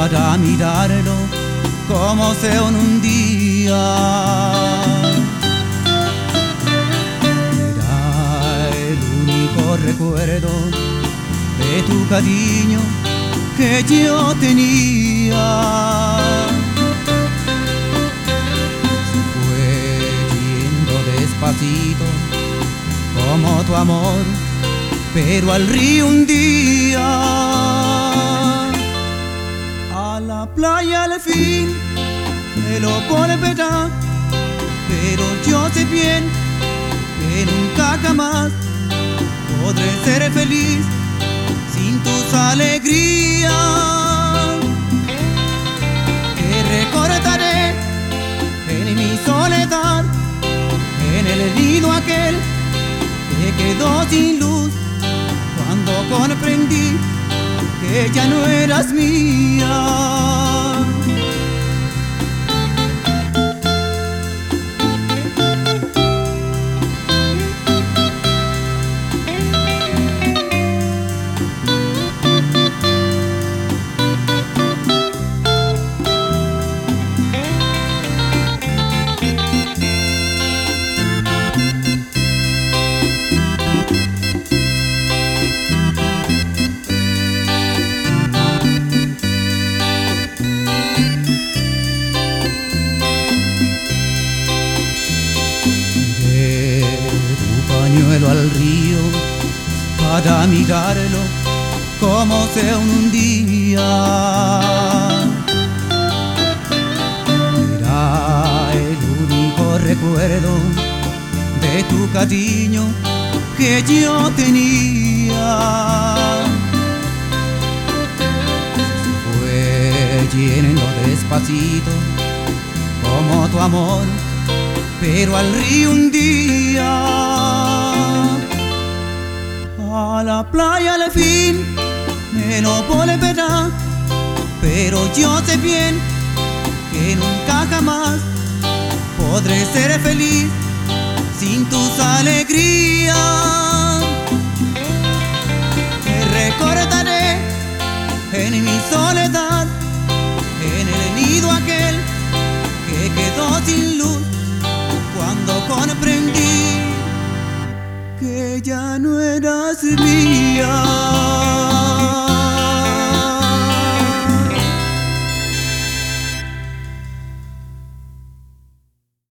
para mirarlo como sea en un día. Era el único recuerdo de tu cariño que yo tenía. Se fue yendo despacito como tu amor, pero al río un día. A la playa al fin me lo volverá, pero yo sé bien que nunca jamás podré ser feliz sin tus alegrías. Te recordaré en mi soledad, en el nido aquel que quedó sin luz, cuando comprendí que ya no eras mía. Al río para mirarlo como sea un día. Era el único recuerdo de tu cariño que yo tenía. Se fue yendo despacito como tu amor, pero al río un día. A la playa al fin me lo volverá, pero yo sé bien que nunca jamás podré ser feliz sin tus alegrías. Te recordaré en mi soledad, en el nido aquel que quedó sin luz, cuando comprendí que ya no eras mía.